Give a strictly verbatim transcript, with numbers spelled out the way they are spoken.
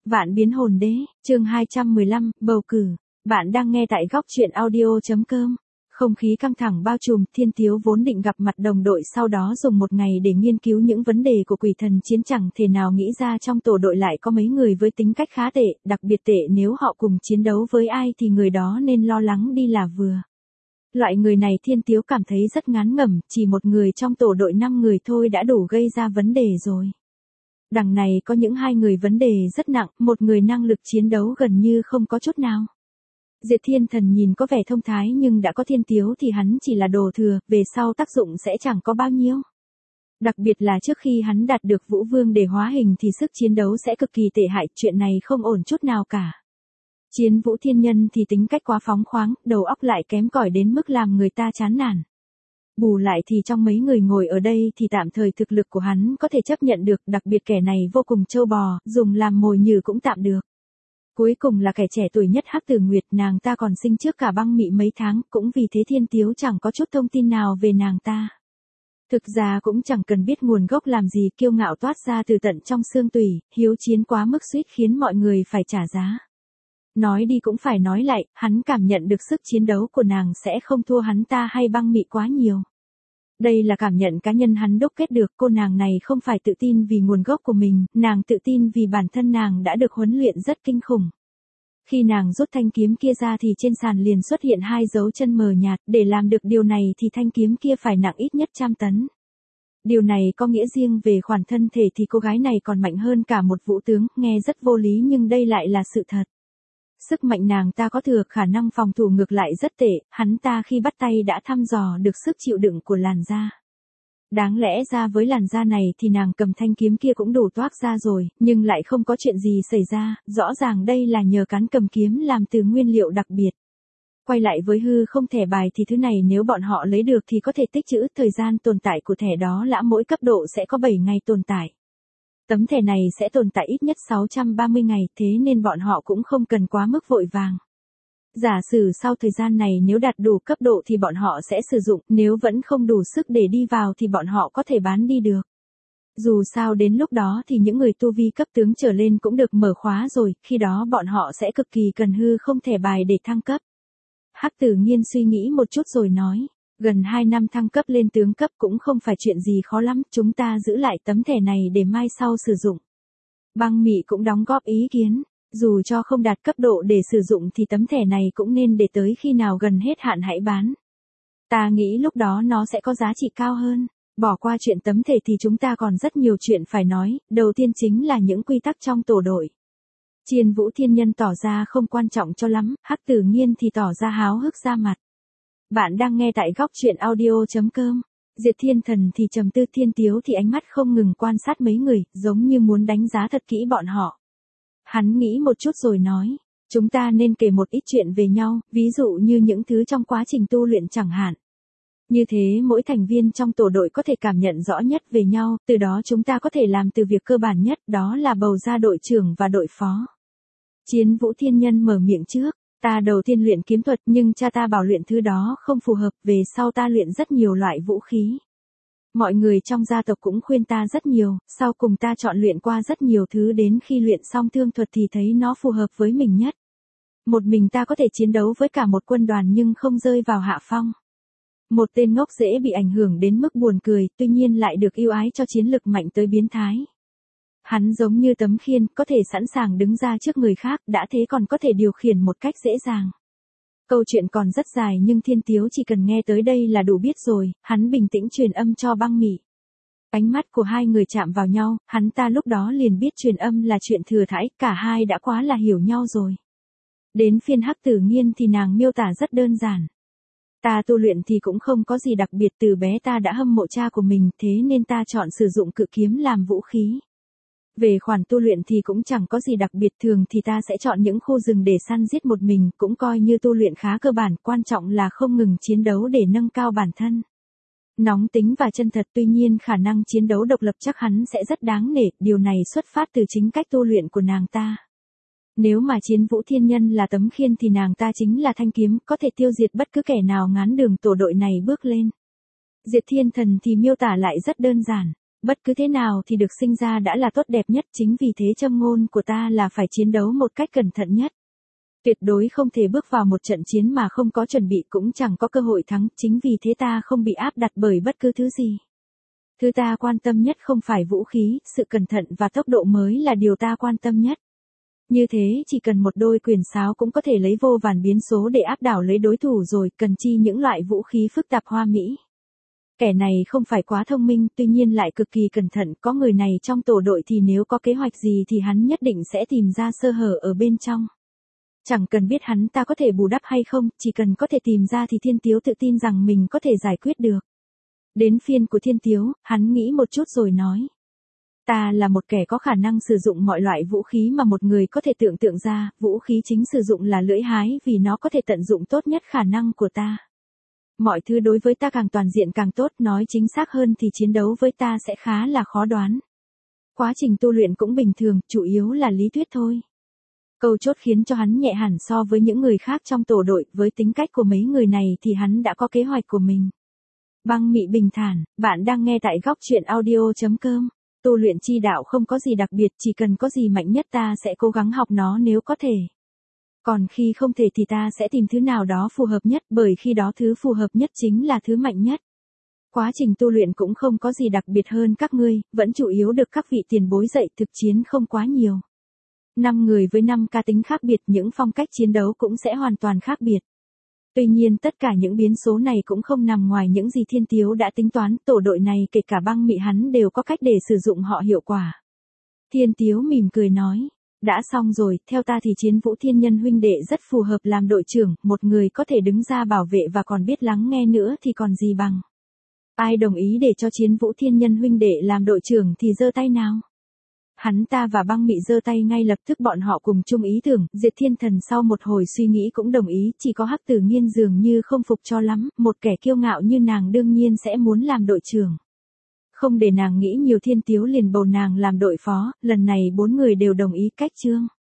Vạn biến hồn đế, chương hai trăm mười lăm, bầu cử. Bạn đang nghe tại góc truyện audio.com. Không khí căng thẳng bao trùm, Thiên Tiếu vốn định gặp mặt đồng đội sau đó dùng một ngày để nghiên cứu những vấn đề của quỷ thần chiến, chẳng thể nào nghĩ ra trong tổ đội lại có mấy người với tính cách khá tệ, đặc biệt tệ, nếu họ cùng chiến đấu với ai thì người đó nên lo lắng đi là vừa. Loại người này Thiên Tiếu cảm thấy rất ngán ngẩm, chỉ một người trong tổ đội năm người thôi đã đủ gây ra vấn đề rồi. Đằng này có những hai người vấn đề rất nặng, một người năng lực chiến đấu gần như không có chút nào. Diệt Thiên Thần nhìn có vẻ thông thái nhưng đã có Thiên Tiếu thì hắn chỉ là đồ thừa, về sau tác dụng sẽ chẳng có bao nhiêu. Đặc biệt là trước khi hắn đạt được Vũ Vương để hóa hình thì sức chiến đấu sẽ cực kỳ tệ hại, chuyện này không ổn chút nào cả. Chiến Vũ Thiên Nhân thì tính cách quá phóng khoáng, đầu óc lại kém cỏi đến mức làm người ta chán nản. Bù lại thì trong mấy người ngồi ở đây thì tạm thời thực lực của hắn có thể chấp nhận được, đặc biệt kẻ này vô cùng trâu bò, dùng làm mồi nhử cũng tạm được. Cuối cùng là kẻ trẻ tuổi nhất Hắc Tử Nguyệt, nàng ta còn sinh trước cả Băng Mị mấy tháng, cũng vì thế Thiên Tiếu chẳng có chút thông tin nào về nàng ta. Thực ra cũng chẳng cần biết nguồn gốc làm gì, kiêu ngạo toát ra từ tận trong xương tủy, hiếu chiến quá mức suýt khiến mọi người phải trả giá. Nói đi cũng phải nói lại, hắn cảm nhận được sức chiến đấu của nàng sẽ không thua hắn ta hay Băng Mị quá nhiều. Đây là cảm nhận cá nhân hắn đúc kết được, cô nàng này không phải tự tin vì nguồn gốc của mình, nàng tự tin vì bản thân nàng đã được huấn luyện rất kinh khủng. Khi nàng rút thanh kiếm kia ra thì trên sàn liền xuất hiện hai dấu chân mờ nhạt, để làm được điều này thì thanh kiếm kia phải nặng ít nhất trăm tấn. Điều này có nghĩa riêng về khoản thân thể thì cô gái này còn mạnh hơn cả một vũ tướng, nghe rất vô lý nhưng đây lại là sự thật. Sức mạnh nàng ta có thừa, khả năng phòng thủ ngược lại rất tệ, hắn ta khi bắt tay đã thăm dò được sức chịu đựng của làn da. Đáng lẽ ra với làn da này thì nàng cầm thanh kiếm kia cũng đủ toác ra rồi, nhưng lại không có chuyện gì xảy ra, rõ ràng đây là nhờ cán cầm kiếm làm từ nguyên liệu đặc biệt. Quay lại với hư không thẻ bài thì thứ này nếu bọn họ lấy được thì có thể tích trữ, thời gian tồn tại của thẻ đó là mỗi cấp độ sẽ có bảy ngày tồn tại. Tấm thẻ này sẽ tồn tại ít nhất sáu trăm ba mươi ngày, thế nên bọn họ cũng không cần quá mức vội vàng. Giả sử sau thời gian này nếu đạt đủ cấp độ thì bọn họ sẽ sử dụng, nếu vẫn không đủ sức để đi vào thì bọn họ có thể bán đi được. Dù sao đến lúc đó thì những người tu vi cấp tướng trở lên cũng được mở khóa rồi, khi đó bọn họ sẽ cực kỳ cần hư không thẻ bài để thăng cấp. Hắc Tử Nghiên suy nghĩ một chút rồi nói, gần hai năm thăng cấp lên tướng cấp cũng không phải chuyện gì khó lắm, chúng ta giữ lại tấm thẻ này để mai sau sử dụng. Băng Mị cũng đóng góp ý kiến. Dù cho không đạt cấp độ để sử dụng thì tấm thẻ này cũng nên để tới khi nào gần hết hạn hãy bán. Ta nghĩ lúc đó nó sẽ có giá trị cao hơn. Bỏ qua chuyện tấm thẻ thì chúng ta còn rất nhiều chuyện phải nói, đầu tiên chính là những quy tắc trong tổ đội. Chiến Vũ Thiên Nhân tỏ ra không quan trọng cho lắm, Hắc Tử Nghiên thì tỏ ra háo hức ra mặt. Bạn đang nghe tại góc truyện audio.com. Diệt Thiên Thần thì trầm tư, Thiên Tiếu thì ánh mắt không ngừng quan sát mấy người, giống như muốn đánh giá thật kỹ bọn họ. Hắn nghĩ một chút rồi nói, chúng ta nên kể một ít chuyện về nhau, ví dụ như những thứ trong quá trình tu luyện chẳng hạn. Như thế mỗi thành viên trong tổ đội có thể cảm nhận rõ nhất về nhau, từ đó chúng ta có thể làm từ việc cơ bản nhất, đó là bầu ra đội trưởng và đội phó. Chiến Vũ Thiên Nhân mở miệng trước, ta đầu tiên luyện kiếm thuật nhưng cha ta bảo luyện thứ đó không phù hợp, về sau ta luyện rất nhiều loại vũ khí. Mọi người trong gia tộc cũng khuyên ta rất nhiều, sau cùng ta chọn luyện qua rất nhiều thứ, đến khi luyện xong thương thuật thì thấy nó phù hợp với mình nhất. Một mình ta có thể chiến đấu với cả một quân đoàn nhưng không rơi vào hạ phong. Một tên ngốc dễ bị ảnh hưởng đến mức buồn cười, tuy nhiên lại được yêu ái cho chiến lực mạnh tới biến thái. Hắn giống như tấm khiên, có thể sẵn sàng đứng ra trước người khác, đã thế còn có thể điều khiển một cách dễ dàng. Câu chuyện còn rất dài nhưng Thiên Tiếu chỉ cần nghe tới đây là đủ biết rồi, hắn bình tĩnh truyền âm cho Băng Mị. Ánh mắt của hai người chạm vào nhau, hắn ta lúc đó liền biết truyền âm là chuyện thừa thãi, cả hai đã quá là hiểu nhau rồi. Đến phiên Hắc Tử Nghiên thì nàng miêu tả rất đơn giản. Ta tu luyện thì cũng không có gì đặc biệt, từ bé ta đã hâm mộ cha của mình, thế nên ta chọn sử dụng cự kiếm làm vũ khí. Về khoản tu luyện thì cũng chẳng có gì đặc biệt, thường thì ta sẽ chọn những khu rừng để săn giết một mình, cũng coi như tu luyện khá cơ bản, quan trọng là không ngừng chiến đấu để nâng cao bản thân. Nóng tính và chân thật, tuy nhiên khả năng chiến đấu độc lập chắc hắn sẽ rất đáng nể, điều này xuất phát từ chính cách tu luyện của nàng ta. Nếu mà Chiến Vũ Thiên Nhân là tấm khiên thì nàng ta chính là thanh kiếm, có thể tiêu diệt bất cứ kẻ nào ngán đường tổ đội này bước lên. Diệt Thiên Thần thì miêu tả lại rất đơn giản. Bất cứ thế nào thì được sinh ra đã là tốt đẹp nhất, chính vì thế châm ngôn của ta là phải chiến đấu một cách cẩn thận nhất. Tuyệt đối không thể bước vào một trận chiến mà không có chuẩn bị, cũng chẳng có cơ hội thắng, chính vì thế ta không bị áp đặt bởi bất cứ thứ gì. Thứ ta quan tâm nhất không phải vũ khí, sự cẩn thận và tốc độ mới là điều ta quan tâm nhất. Như thế chỉ cần một đôi quyền sáo cũng có thể lấy vô vàn biến số để áp đảo lấy đối thủ rồi, cần chi những loại vũ khí phức tạp hoa mỹ. Kẻ này không phải quá thông minh, tuy nhiên lại cực kỳ cẩn thận, có người này trong tổ đội thì nếu có kế hoạch gì thì hắn nhất định sẽ tìm ra sơ hở ở bên trong. Chẳng cần biết hắn ta có thể bù đắp hay không, chỉ cần có thể tìm ra thì Thiên Tiếu tự tin rằng mình có thể giải quyết được. Đến phiên của Thiên Tiếu, hắn nghĩ một chút rồi nói. Ta là một kẻ có khả năng sử dụng mọi loại vũ khí mà một người có thể tưởng tượng ra, vũ khí chính sử dụng là lưỡi hái vì nó có thể tận dụng tốt nhất khả năng của ta. Mọi thứ đối với ta càng toàn diện càng tốt, nói chính xác hơn thì chiến đấu với ta sẽ khá là khó đoán. Quá trình tu luyện cũng bình thường, chủ yếu là lý thuyết thôi. Câu chốt khiến cho hắn nhẹ hẳn so với những người khác trong tổ đội, với tính cách của mấy người này thì hắn đã có kế hoạch của mình. Băng Mị bình thản, bạn đang nghe tại góc truyện audio chấm com. Tu luyện chi đạo không có gì đặc biệt, chỉ cần có gì mạnh nhất ta sẽ cố gắng học nó nếu có thể. Còn khi không thể thì ta sẽ tìm thứ nào đó phù hợp nhất, bởi khi đó thứ phù hợp nhất chính là thứ mạnh nhất. Quá trình tu luyện cũng không có gì đặc biệt hơn các ngươi, vẫn chủ yếu được các vị tiền bối dạy, thực chiến không quá nhiều. Năm người với năm cá tính khác biệt, những phong cách chiến đấu cũng sẽ hoàn toàn khác biệt. Tuy nhiên tất cả những biến số này cũng không nằm ngoài những gì Thiên Tiếu đã tính toán, tổ đội này kể cả Băng Mị hắn đều có cách để sử dụng họ hiệu quả. Thiên Tiếu mỉm cười nói, đã xong rồi, theo ta thì Chiến Vũ Thiên Nhân huynh đệ rất phù hợp làm đội trưởng, một người có thể đứng ra bảo vệ và còn biết lắng nghe nữa thì còn gì bằng. Ai đồng ý để cho Chiến Vũ Thiên Nhân huynh đệ làm đội trưởng thì giơ tay nào. Hắn ta và Băng Mị giơ tay ngay lập tức, bọn họ cùng chung ý tưởng. Diệt Thiên Thần sau một hồi suy nghĩ cũng đồng ý, chỉ có Hắc Tử Nghiên dường như không phục cho lắm, một kẻ kiêu ngạo như nàng đương nhiên sẽ muốn làm đội trưởng. Không để nàng nghĩ nhiều, Thiên Tiếu liền bầu nàng làm đội phó, lần này bốn người đều đồng ý cách chương.